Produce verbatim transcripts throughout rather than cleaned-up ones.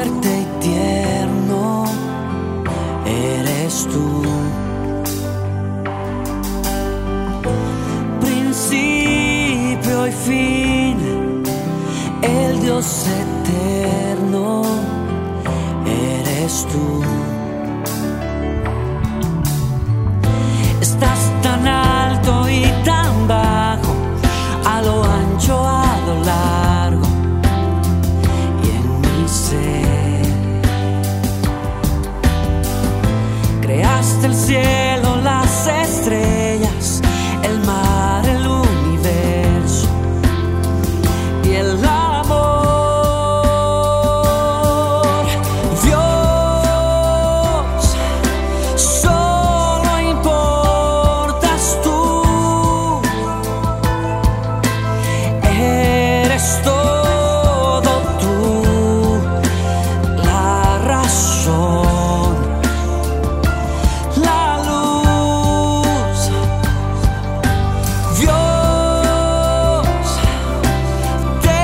fuerte y tierno eres tú. Principio y fin, el Dios eterno eres tú. Estás tan alto y tan bajo, a lo ancho, a lo largo, y en mi ser creaste el cielo, las estrellas, el mar, el universo y el amor. Dios, solo importas tú. Eres todo tú, la razón, la luz. Dios, te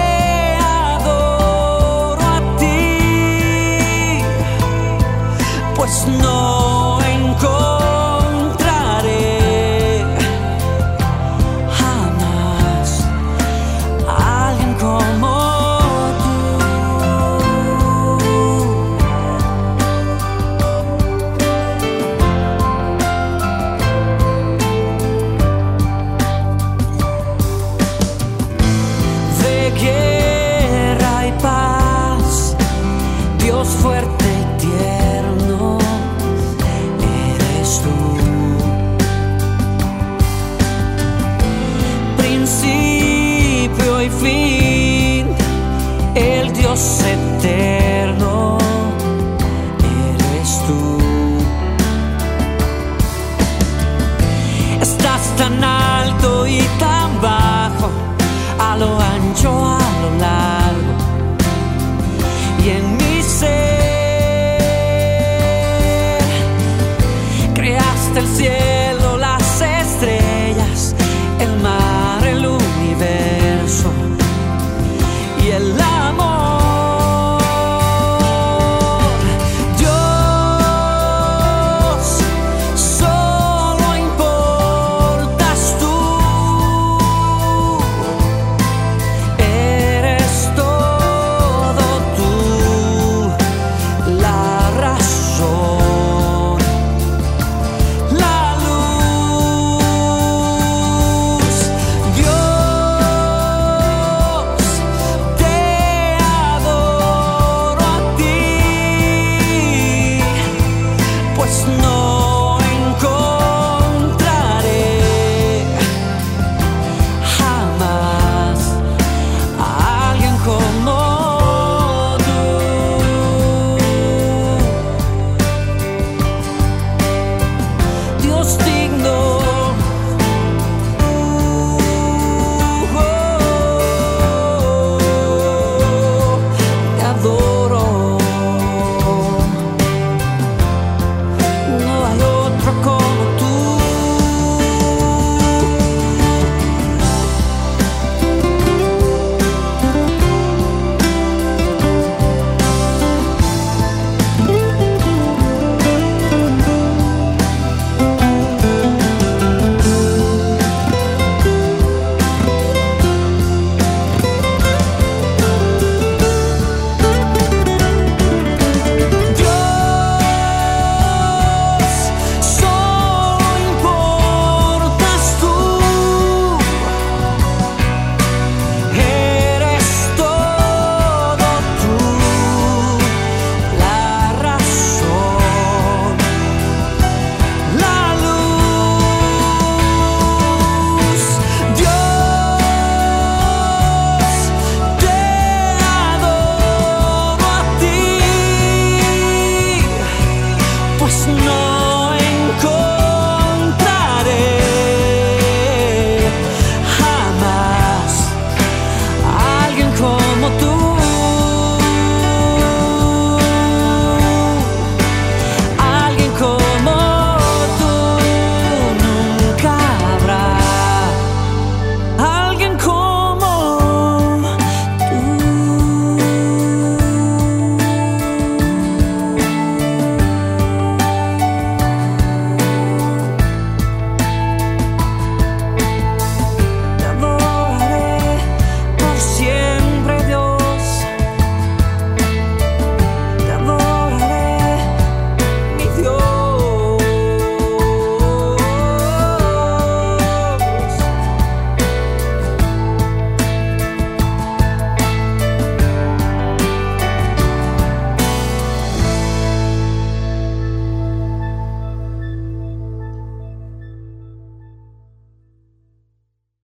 adoro a ti, pues no encontraré jamás a alguien como tú. De guerra y paz, Dios fuerte